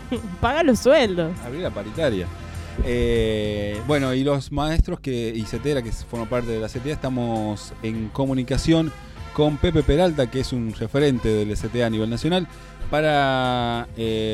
Paga los sueldos. Abrir la paritaria. Bueno, y los maestros y CETERA, que forman parte de la CTA, estamos en comunicación con Pepe Peralta, que es un referente del CTA a nivel nacional, para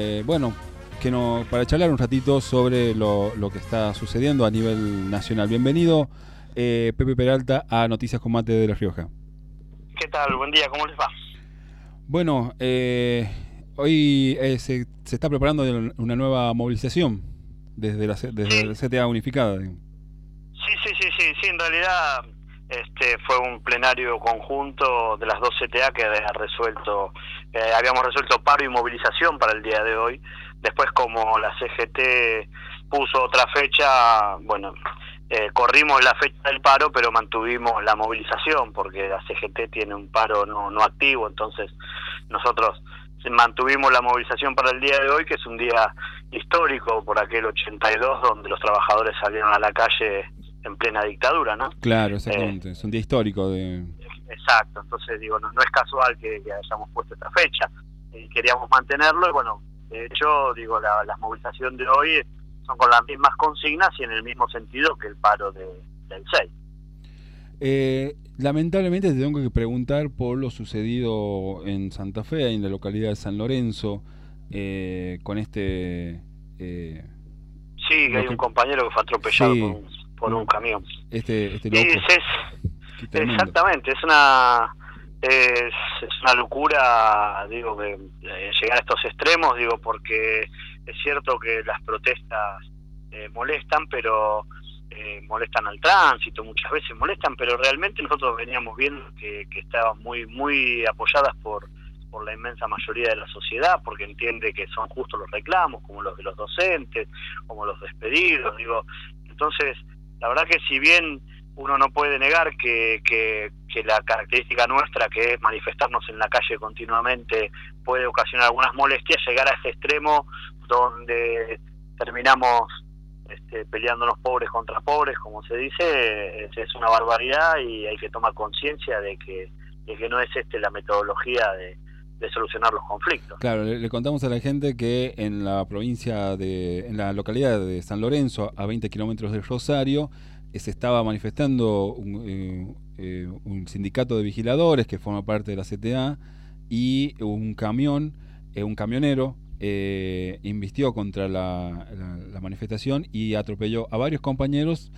para charlar un ratito sobre lo que está sucediendo a nivel nacional. Bienvenido, Pepe Peralta, a Noticias con Mate de La Rioja. ¿Qué tal? Buen día, ¿cómo les va? Bueno, hoy se está preparando una nueva movilización desde la CTA unificada. Sí, en realidad fue un plenario conjunto de las dos CTA que habíamos resuelto paro y movilización para el día de hoy. Después, como la CGT puso otra fecha, corrimos la fecha del paro, pero mantuvimos la movilización porque la CGT tiene un paro no activo, entonces nosotros mantuvimos la movilización para el día de hoy, que es un día histórico por aquel 82, donde los trabajadores salieron a la calle en plena dictadura, ¿no? Claro, exactamente, es un día histórico. Exacto, entonces no es casual que hayamos puesto esta fecha, queríamos mantenerlo y de hecho, la movilización de hoy son con las mismas consignas y en el mismo sentido que el paro del 6. Lamentablemente te tengo que preguntar por lo sucedido en Santa Fe, en la localidad de San Lorenzo, con sí, que hay un compañero que fue atropellado por un camión. Este loco. Exactamente, es una locura, que llegar a estos extremos, porque es cierto que las protestas molestan, pero molestan al tránsito, muchas veces molestan, pero realmente nosotros veníamos viendo que estaban muy apoyadas por la inmensa mayoría de la sociedad, porque entiende que son justos los reclamos, como los de los docentes, como los despedidos, entonces la verdad que si bien uno no puede negar que la característica nuestra, que es manifestarnos en la calle continuamente, puede ocasionar algunas molestias, llegar a ese extremo donde terminamos peleándonos pobres contra pobres, como se dice, es una barbaridad y hay que tomar conciencia de que no es la metodología de solucionar los conflictos. Claro, le contamos a la gente que en la en la localidad de San Lorenzo, a 20 kilómetros de Rosario, se estaba manifestando un sindicato de vigiladores que forma parte de la CTA, y un camionero invistió contra la manifestación y atropelló a varios compañeros,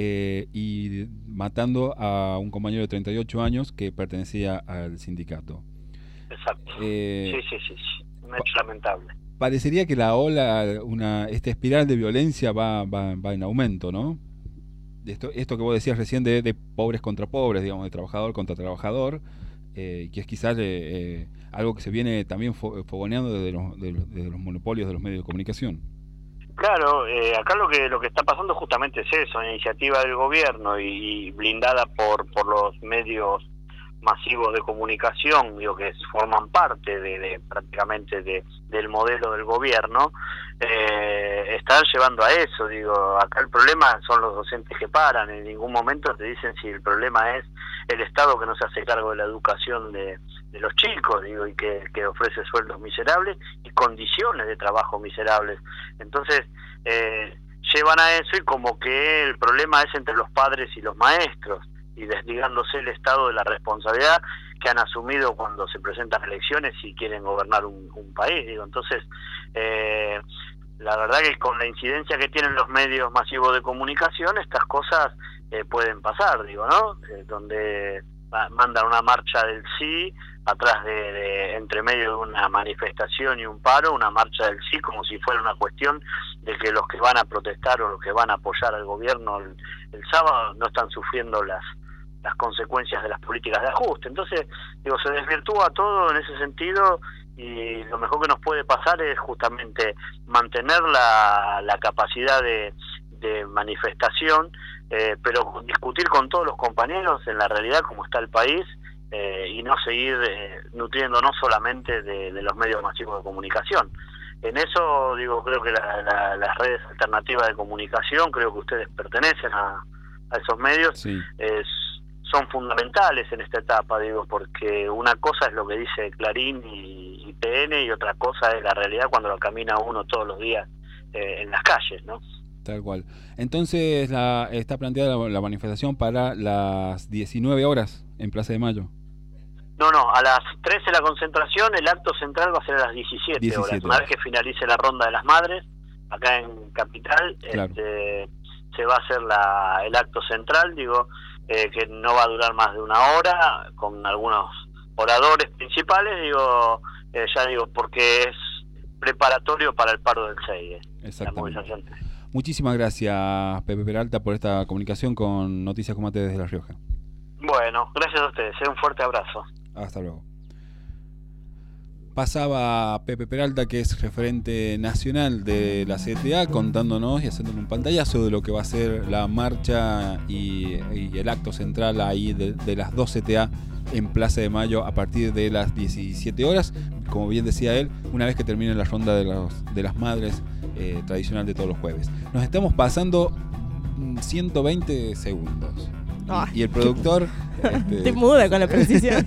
y matando a un compañero de 38 años que pertenecía al sindicato. Exacto. Sí. Un hecho lamentable. Parecería que la ola, esta espiral de violencia va en aumento, ¿no? Esto que vos decías recién de pobres contra pobres, de trabajador contra trabajador, que es quizás algo que se viene también fogoneando desde los monopolios de los medios de comunicación. Claro, acá lo que está pasando justamente es eso, una iniciativa del gobierno y blindada por los medios masivos de comunicación, que forman parte prácticamente del modelo del gobierno, están llevando a eso. Acá el problema son los docentes que paran, en ningún momento te dicen si el problema es el Estado que no se hace cargo de la educación de los chicos, y que ofrece sueldos miserables y condiciones de trabajo miserables. Entonces llevan a eso, y como que el problema es entre los padres y los maestros, y desligándose el Estado de la responsabilidad que han asumido cuando se presentan elecciones y quieren gobernar un país. Entonces, la verdad que con la incidencia que tienen los medios masivos de comunicación, estas cosas pueden pasar, ¿no? Donde mandan una marcha del sí, atrás entre medio de una manifestación y un paro, una marcha del sí, como si fuera una cuestión de que los que van a protestar o los que van a apoyar al gobierno el sábado no están sufriendo las consecuencias de las políticas de ajuste. Entonces, se desvirtúa todo en ese sentido, y lo mejor que nos puede pasar es justamente mantener la capacidad de manifestación, pero discutir con todos los compañeros en la realidad como está el país, y no seguir nutriéndonos solamente de los medios masivos de comunicación. En eso, creo que las redes alternativas de comunicación, creo que ustedes pertenecen a esos medios, sí. Son fundamentales en esta etapa, porque una cosa es lo que dice Clarín y en TN y otra cosa es la realidad cuando lo camina uno todos los días en las calles, ¿no? Tal cual. Entonces está planteada la manifestación para las 19 horas en Plaza de Mayo. No, a las 13 la concentración, el acto central va a ser a las 17 horas. Una vez que finalice la ronda de las madres, acá en Capital, claro, se va a hacer el acto central, que no va a durar más de una hora, con algunos oradores principales, porque es preparatorio para el paro del 6, la movilización. Muchísimas gracias, Pepe Peralta, por esta comunicación con Noticias Comate desde La Rioja. Bueno, gracias a ustedes, un fuerte abrazo. Hasta luego. Pasaba Pepe Peralta, que es referente nacional de la CTA, contándonos y haciéndonos un pantallazo de lo que va a ser la marcha y el acto central ahí de las 2 CTA en Plaza de Mayo a partir de las 17 horas. Como bien decía él, una vez que termine la ronda de las madres tradicional de todos los jueves. Nos estamos pasando 120 segundos. Y el productor... Te muda con la precisión.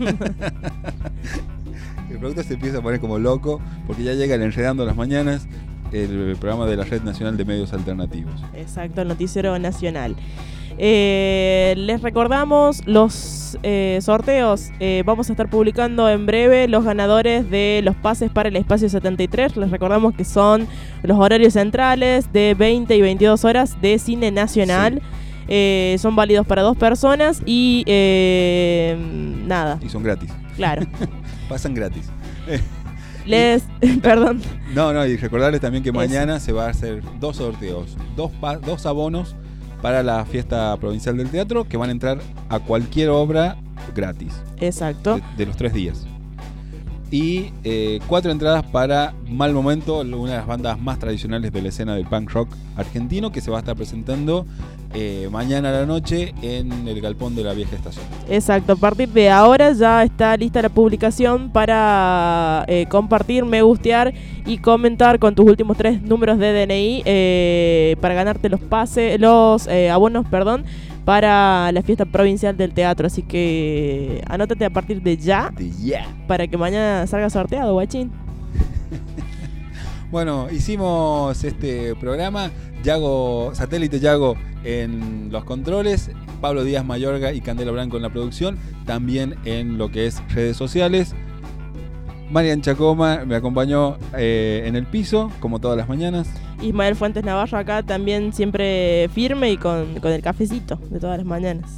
El productor se empieza a poner como loco porque ya llega el Enredando las Mañanas, el programa de la Red Nacional de Medios Alternativos. Exacto, el noticiero nacional. Les recordamos los sorteos. Vamos a estar publicando en breve los ganadores de los pases para el Espacio 73. Les recordamos que son los horarios centrales de 20 y 22 horas de cine nacional. Sí. Son válidos para 2 personas y nada. Y son gratis. Claro. Pasan gratis. Perdón. No, y recordarles también que mañana se va a hacer 2 sorteos, 2 abonos para la fiesta provincial del teatro que van a entrar a cualquier obra gratis. Exacto. De los 3 días. Y 4 entradas para Mal Momento, una de las bandas más tradicionales de la escena del punk rock argentino, que se va a estar presentando mañana a la noche en el galpón de la vieja estación. Exacto, a partir de ahora ya está lista la publicación para compartir, me gustear y comentar con tus últimos 3 números de DNI para ganarte los abonos, para la fiesta provincial del teatro. Así que anótate a partir de ya. Para que mañana salga sorteado, guachín. Bueno, hicimos este programa. Satélite Yago en los controles, Pablo Díaz Mayorga y Candela Branco en la producción, también en lo que es redes sociales. Marian Chacoma me acompañó en el piso, como todas las mañanas. Ismael Fuentes Navarro acá también siempre firme y con el cafecito de todas las mañanas.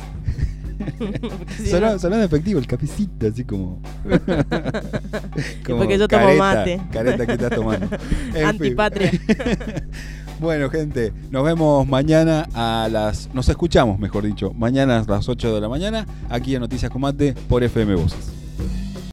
Sonó efectivo el cafecito, así como porque yo tomo mate. Careta que estás tomando. Antipatria. Bueno, gente, nos vemos mañana nos escuchamos, mejor dicho, mañana a las 8 de la mañana, aquí en Noticias Comate por FM Voces.